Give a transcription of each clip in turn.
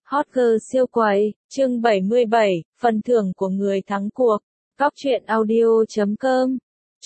Hot girl siêu quầy, chương 77, phần thưởng của người thắng cuộc. Góc truyện audio.com.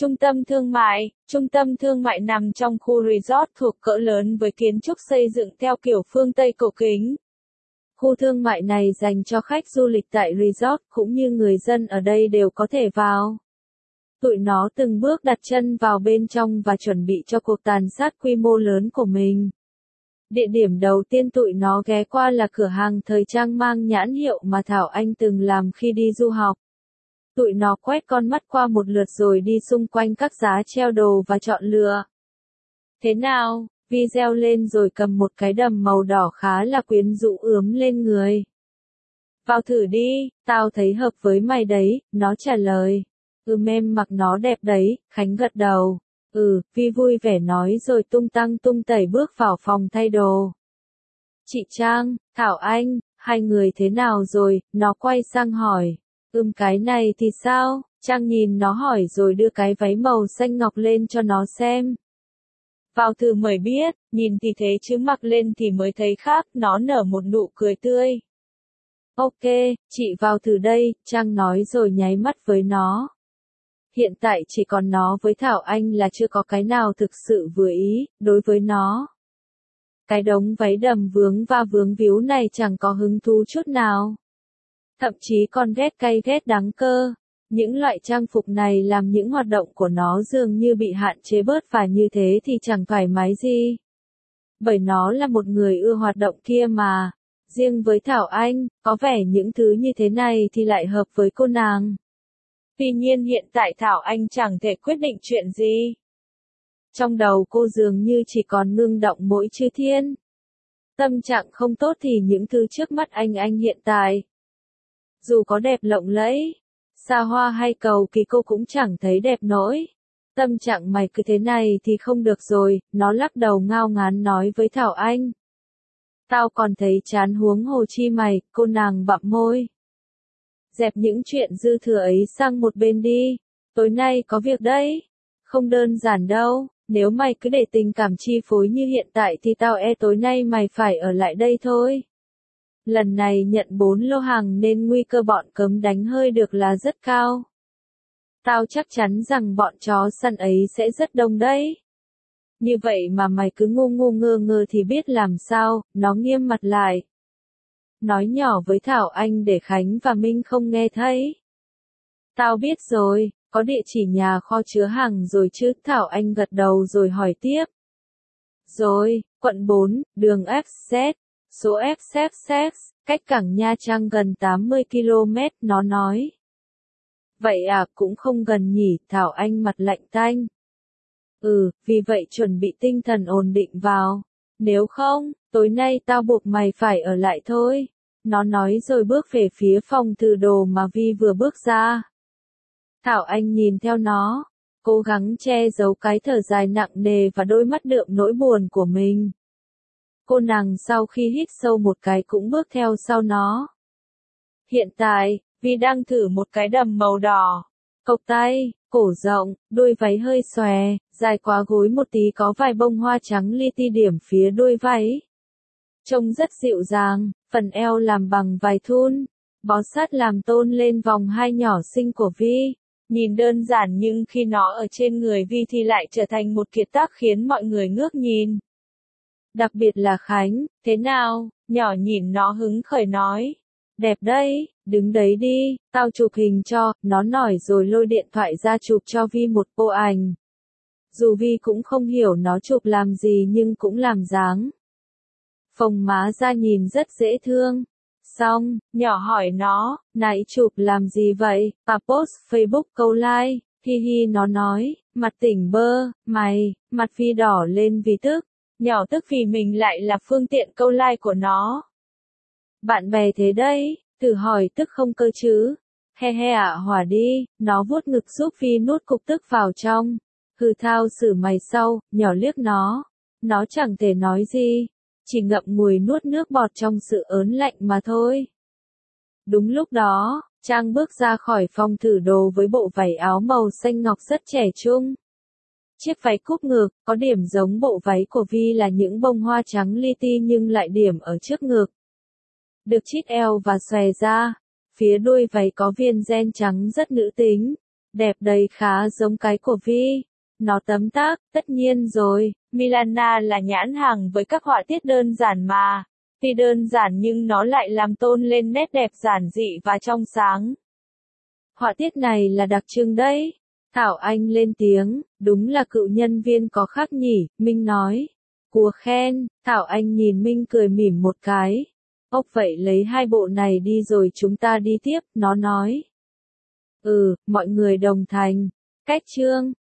Trung tâm thương mại nằm trong khu resort thuộc cỡ lớn với kiến trúc xây dựng theo kiểu phương Tây cổ kính. Khu thương mại này dành cho khách du lịch tại resort cũng như người dân ở đây đều có thể vào. Tụi nó từng bước đặt chân vào bên trong và chuẩn bị cho cuộc tàn sát quy mô lớn của mình. Địa điểm đầu tiên tụi nó ghé qua là cửa hàng thời trang mang nhãn hiệu mà Thảo Anh từng làm khi đi du học. Tụi nó quét con mắt qua một lượt rồi đi xung quanh các giá treo đồ và chọn lựa. Thế nào? Vi reo lên rồi cầm một cái đầm màu đỏ khá là quyến rũ ướm lên người. Vào thử đi, tao thấy hợp với mày đấy, nó trả lời. Em mặc nó đẹp đấy, Khánh gật đầu. Vi vui vẻ nói rồi tung tăng tung tẩy bước vào phòng thay đồ. Chị Trang, Thảo Anh, hai người thế nào rồi? Nó quay sang hỏi. Cái này thì sao? Trang nhìn nó hỏi rồi đưa cái váy màu xanh ngọc lên cho nó xem. Vào thử mới biết, nhìn thì thế chứ mặc lên thì mới thấy khác, nó nở một nụ cười tươi. Ok, chị vào thử đây, Trang nói rồi nháy mắt với nó. Hiện tại chỉ còn nó với Thảo Anh là chưa có cái nào thực sự vừa ý, đối với nó. Cái đống váy đầm vướng và vướng víu này chẳng có hứng thú chút nào. Thậm chí còn ghét cay ghét đắng cơ. Những loại trang phục này làm những hoạt động của nó dường như bị hạn chế bớt và như thế thì chẳng thoải mái gì. Bởi nó là một người ưa hoạt động kia mà. Riêng với Thảo Anh, có vẻ những thứ như thế này thì lại hợp với cô nàng. Tuy nhiên hiện tại Thảo Anh chẳng thể quyết định chuyện gì. Trong đầu cô dường như chỉ còn ngưng động mỗi chữ thiên. Tâm trạng không tốt thì những thứ trước mắt anh hiện tại. Dù có đẹp lộng lẫy, xa hoa hay cầu kỳ cô cũng chẳng thấy đẹp nổi. Tâm trạng mày cứ thế này thì không được rồi, nó lắc đầu ngao ngán nói với Thảo Anh. Tao còn thấy chán huống hồ chi mày, cô nàng bặm môi. Dẹp những chuyện dư thừa ấy sang một bên đi, tối nay có việc đấy. Không đơn giản đâu, nếu mày cứ để tình cảm chi phối như hiện tại thì tao tối nay mày phải ở lại đây thôi. Lần này nhận 4 lô hàng nên nguy cơ bọn cấm đánh hơi được là rất cao. Tao chắc chắn rằng bọn chó săn ấy sẽ rất đông đấy. Như vậy mà mày cứ ngu ngơ ngơ thì biết làm sao, nó nghiêm mặt lại. Nói nhỏ với Thảo Anh để Khánh và Minh không nghe thấy. Tao biết rồi, có địa chỉ nhà kho chứa hàng rồi chứ? Thảo Anh gật đầu rồi hỏi tiếp. Rồi, quận 4, đường FZ, số FZ, cách cảng Nha Trang gần 80 km, nó nói. Vậy à, cũng không gần nhỉ, Thảo Anh mặt lạnh tanh. Vì vậy chuẩn bị tinh thần ổn định vào. Nếu không, tối nay tao buộc mày phải ở lại thôi. Nó nói rồi bước về phía phòng thử đồ mà Vi vừa bước ra. Thảo Anh nhìn theo nó, cố gắng che giấu cái thở dài nặng nề và đôi mắt đượm nỗi buồn của mình. Cô nàng sau khi hít sâu một cái cũng bước theo sau nó. Hiện tại, Vi đang thử một cái đầm màu đỏ. Cộc tay, cổ rộng, đuôi váy hơi xòe, dài quá gối một tí có vài bông hoa trắng li ti điểm phía đuôi váy. Trông rất dịu dàng, phần eo làm bằng vải thun, bó sát làm tôn lên vòng hai nhỏ xinh của Vi. Nhìn đơn giản nhưng khi nó ở trên người Vi thì lại trở thành một kiệt tác khiến mọi người ngước nhìn. Đặc biệt là Khánh, thế nào, nhỏ nhìn nó hứng khởi nói. Đẹp đấy, đứng đấy đi, tao chụp hình cho, nó nói rồi lôi điện thoại ra chụp cho Vi một bộ ảnh. Dù Vi cũng không hiểu nó chụp làm gì nhưng cũng làm dáng. Phồng má ra nhìn rất dễ thương. Xong, nhỏ hỏi nó, nãy chụp làm gì vậy? Post Facebook câu like, hi nó nói, mặt tỉnh bơ, mày, mặt Vi đỏ lên vì tức. Nhỏ tức vì mình lại là phương tiện câu like của nó. Bạn bè thế đấy, thử hỏi tức không cơ chứ. He hỏa đi, nó vuốt ngực giúp Vi nuốt cục tức vào trong. Thao xử mày sau, nhỏ liếc nó. Nó chẳng thể nói gì, chỉ ngậm ngùi nuốt nước bọt trong sự ớn lạnh mà thôi. Đúng lúc đó, Trang bước ra khỏi phòng thử đồ với bộ váy áo màu xanh ngọc rất trẻ trung. Chiếc váy cúp ngực, có điểm giống bộ váy của Vi là những bông hoa trắng li ti nhưng lại điểm ở trước ngực. được chít eo và xòe ra. Phía đuôi váy có viên ren trắng rất nữ tính, đẹp đầy khá giống cái của Vi. Nó tấm tắc, tất nhiên rồi, Milana là nhãn hàng với các họa tiết đơn giản mà. Tuy đơn giản nhưng nó lại làm tôn lên nét đẹp giản dị và trong sáng. Họa tiết này là đặc trưng đấy. Thảo Anh lên tiếng, đúng là cựu nhân viên có khác nhỉ, Minh nói. Cua khen, Thảo Anh nhìn Minh cười mỉm một cái. Ốc vậy lấy 2 bộ này đi rồi chúng ta đi tiếp, nó nói. Mọi người đồng thành. Cách chương